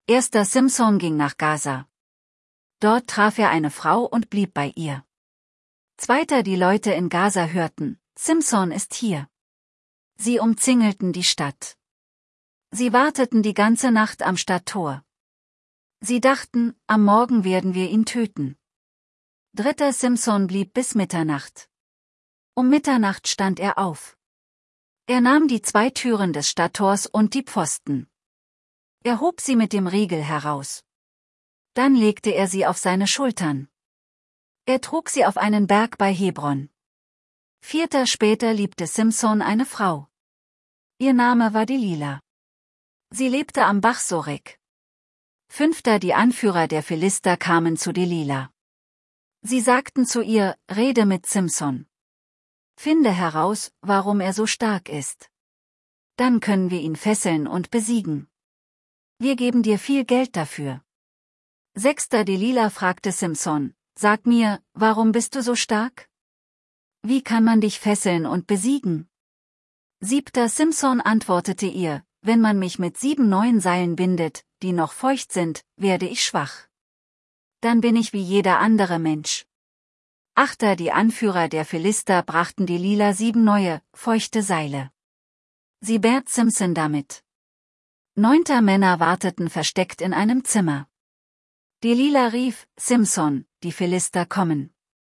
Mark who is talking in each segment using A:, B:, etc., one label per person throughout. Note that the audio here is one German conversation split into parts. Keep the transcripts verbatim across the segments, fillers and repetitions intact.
A: Erster Simson ging nach Gaza. Dort traf er eine Frau und blieb bei ihr. Zweiter die Leute in Gaza hörten, Simson ist hier. Sie umzingelten die Stadt. Sie warteten die ganze Nacht am Stadttor. Sie dachten, am Morgen werden wir ihn töten. Dritter Simson blieb bis Mitternacht. Um Mitternacht stand er auf. Er nahm die zwei Türen des Stadttors und die Pfosten. Er hob sie mit dem Riegel heraus. Dann legte er sie auf seine Schultern. Er trug sie auf einen Berg bei Hebron. Vierter später liebte Simson eine Frau. Ihr Name war Delila. Sie lebte am Bach Sorek. Fünfter die Anführer der Philister kamen zu Delila. Sie sagten zu ihr, rede mit Simson. Finde heraus, warum er so stark ist. Dann können wir ihn fesseln und besiegen. Wir geben dir viel Geld dafür. Sechster Delila fragte Simson, sag mir, warum bist du so stark? Wie kann man dich fesseln und besiegen? Siebter Simson antwortete ihr, wenn man mich mit sieben neuen Seilen bindet, die noch feucht sind, werde ich schwach. Dann bin ich wie jeder andere Mensch. Achter die Anführer der Philister brachten Delila sieben neue, feuchte Seile. Sie bärt Simson damit. Neunter Männer warteten versteckt in einem Zimmer. Delila rief, Simson, die Philister kommen.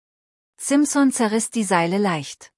A: Simson zerriss die Seile leicht.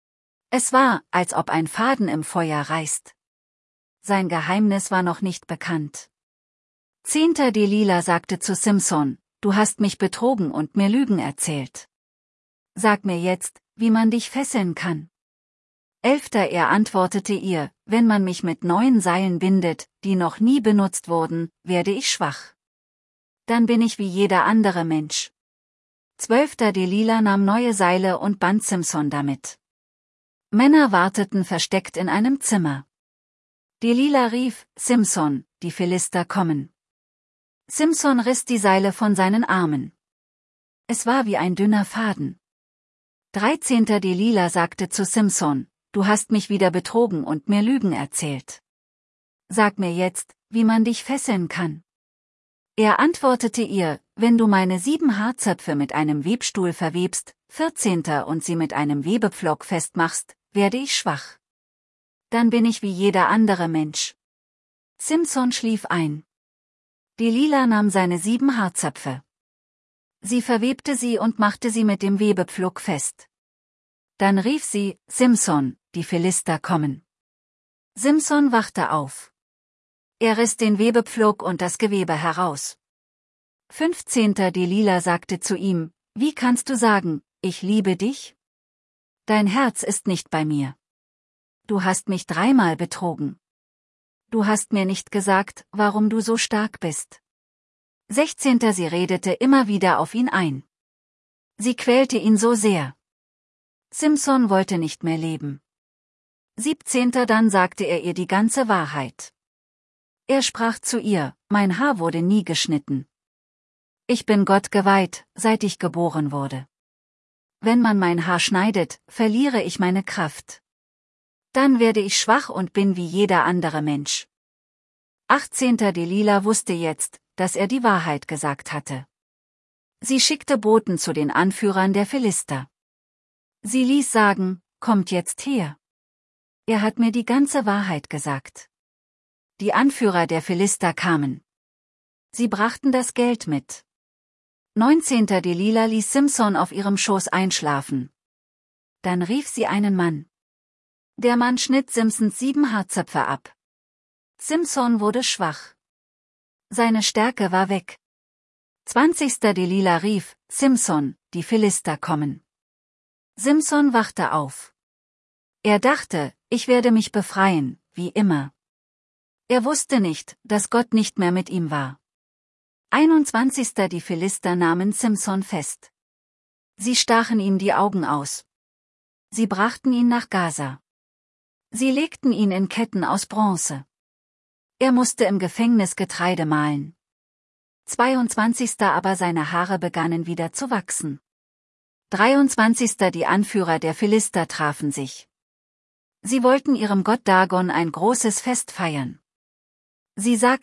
A: Es war, als ob ein Faden im Feuer reißt. Sein Geheimnis war noch nicht bekannt. Zehnter Delila sagte zu Simson, du hast mich betrogen und mir Lügen erzählt. Sag mir jetzt, wie man dich fesseln kann. Elfter er antwortete ihr, wenn man mich mit neuen Seilen bindet, die noch nie benutzt wurden, werde ich schwach. Dann bin ich wie jeder andere Mensch. Zwölfter Delila nahm neue Seile und band Simson damit. Männer warteten versteckt in einem Zimmer. Delila rief, Simson, die Philister kommen. Simson riss die Seile von seinen Armen. Es war wie ein dünner Faden. Dreizehnter Delila sagte zu Simson, du hast mich wieder betrogen und mir Lügen erzählt. Sag mir jetzt, wie man dich fesseln kann. Er antwortete ihr, wenn du meine sieben Haarzöpfe mit einem Webstuhl verwebst, vierzehnter und sie mit einem Webepflock festmachst, werde ich schwach. Dann bin ich wie jeder andere Mensch. Simson schlief ein. Delila nahm seine sieben Haarzöpfe. Sie verwebte sie und machte sie mit dem Webepflock fest. Dann rief sie, Simson, die Philister kommen. Simson wachte auf. Er riss den Webepflock und das Gewebe heraus. Fünfzehnter Delila sagte zu ihm, wie kannst du sagen, ich liebe dich? Dein Herz ist nicht bei mir. Du hast mich dreimal betrogen. Du hast mir nicht gesagt, warum du so stark bist. Sechzehnter Sie redete immer wieder auf ihn ein. Sie quälte ihn so sehr. Simson wollte nicht mehr leben. Siebzehnter Dann sagte er ihr die ganze Wahrheit. Er sprach zu ihr, mein Haar wurde nie geschnitten. Ich bin Gott geweiht, seit ich geboren wurde. Wenn man mein Haar schneidet, verliere ich meine Kraft. Dann werde ich schwach und bin wie jeder andere Mensch. Achtzehnter Delila wusste jetzt, dass er die Wahrheit gesagt hatte. Sie schickte Boten zu den Anführern der Philister. Sie ließ sagen, kommt jetzt her. Er hat mir die ganze Wahrheit gesagt. Die Anführer der Philister kamen. Sie brachten das Geld mit. Neunzehnter Delila ließ Simson auf ihrem Schoß einschlafen. Dann rief sie einen Mann. Der Mann schnitt Simsons sieben Haarzöpfe ab. Simson wurde schwach. Seine Stärke war weg. Zwanzigster Delila rief, Simson, die Philister kommen. Simson wachte auf. Er dachte, ich werde mich befreien, wie immer. Er wusste nicht, dass Gott nicht mehr mit ihm war. einundzwanzigster Die Philister nahmen Simson fest. Sie stachen ihm die Augen aus. Sie brachten ihn nach Gaza. Sie legten ihn in Ketten aus Bronze. Er musste im Gefängnis Getreide mahlen. zweiundzwanzigster Aber seine Haare begannen wieder zu wachsen. dreiundzwanzigster Die Anführer der Philister trafen sich. Sie wollten ihrem Gott Dagon ein großes Fest feiern. Sie sagten,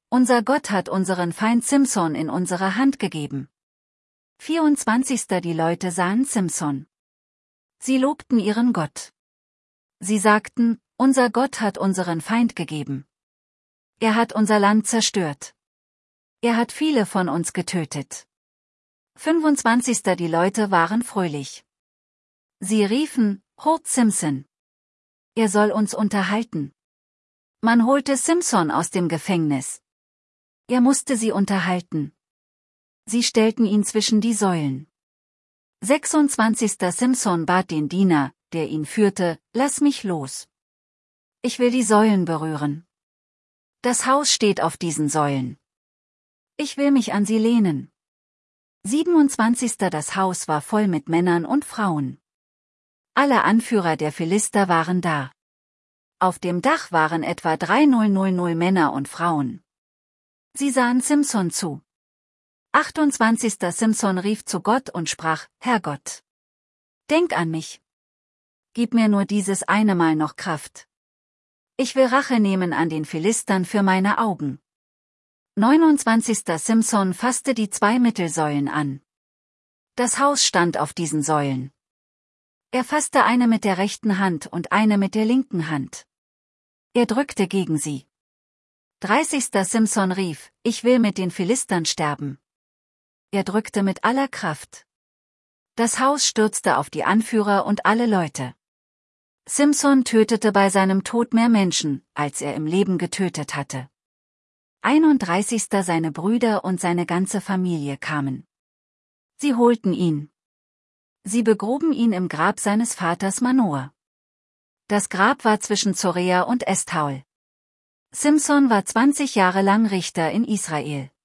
A: Unser Gott hat unseren Feind Simson in unsere Hand gegeben. vierundzwanzig. Die Leute sahen Simson. Sie lobten ihren Gott. Sie sagten, unser Gott hat unseren Feind gegeben. Er hat unser Land zerstört. Er hat viele von uns getötet. fünfundzwanzig. Die Leute waren fröhlich. Sie riefen, holt Simson. Er soll uns unterhalten. Man holte Simson aus dem Gefängnis. Er musste sie unterhalten. Sie stellten ihn zwischen die Säulen. sechsundzwanzig. Simson bat den Diener, der ihn führte, lass mich los. Ich will die Säulen berühren. Das Haus steht auf diesen Säulen. Ich will mich an sie lehnen. siebenundzwanzig. Das Haus war voll mit Männern und Frauen. Alle Anführer der Philister waren da. Auf dem Dach waren etwa dreihundert Männer und Frauen. Sie sahen Simson zu. achtundzwanzig. Simson rief zu Gott und sprach, Herr Gott, denk an mich. Gib mir nur dieses eine Mal noch Kraft. Ich will Rache nehmen an den Philistern für meine Augen. neunundzwanzig. Simson fasste die zwei Mittelsäulen an. Das Haus stand auf diesen Säulen. Er fasste eine mit der rechten Hand und eine mit der linken Hand. Er drückte gegen sie. dreißig. Simson rief, ich will mit den Philistern sterben. Er drückte mit aller Kraft. Das Haus stürzte auf die Anführer und alle Leute. Simson tötete bei seinem Tod mehr Menschen, als er im Leben getötet hatte. einunddreißig. Seine Brüder und seine ganze Familie kamen. Sie holten ihn. Sie begruben ihn im Grab seines Vaters Manoah. Das Grab war zwischen Zorea und Eshtaol. Simson war zwanzig Jahre lang Richter in Israel.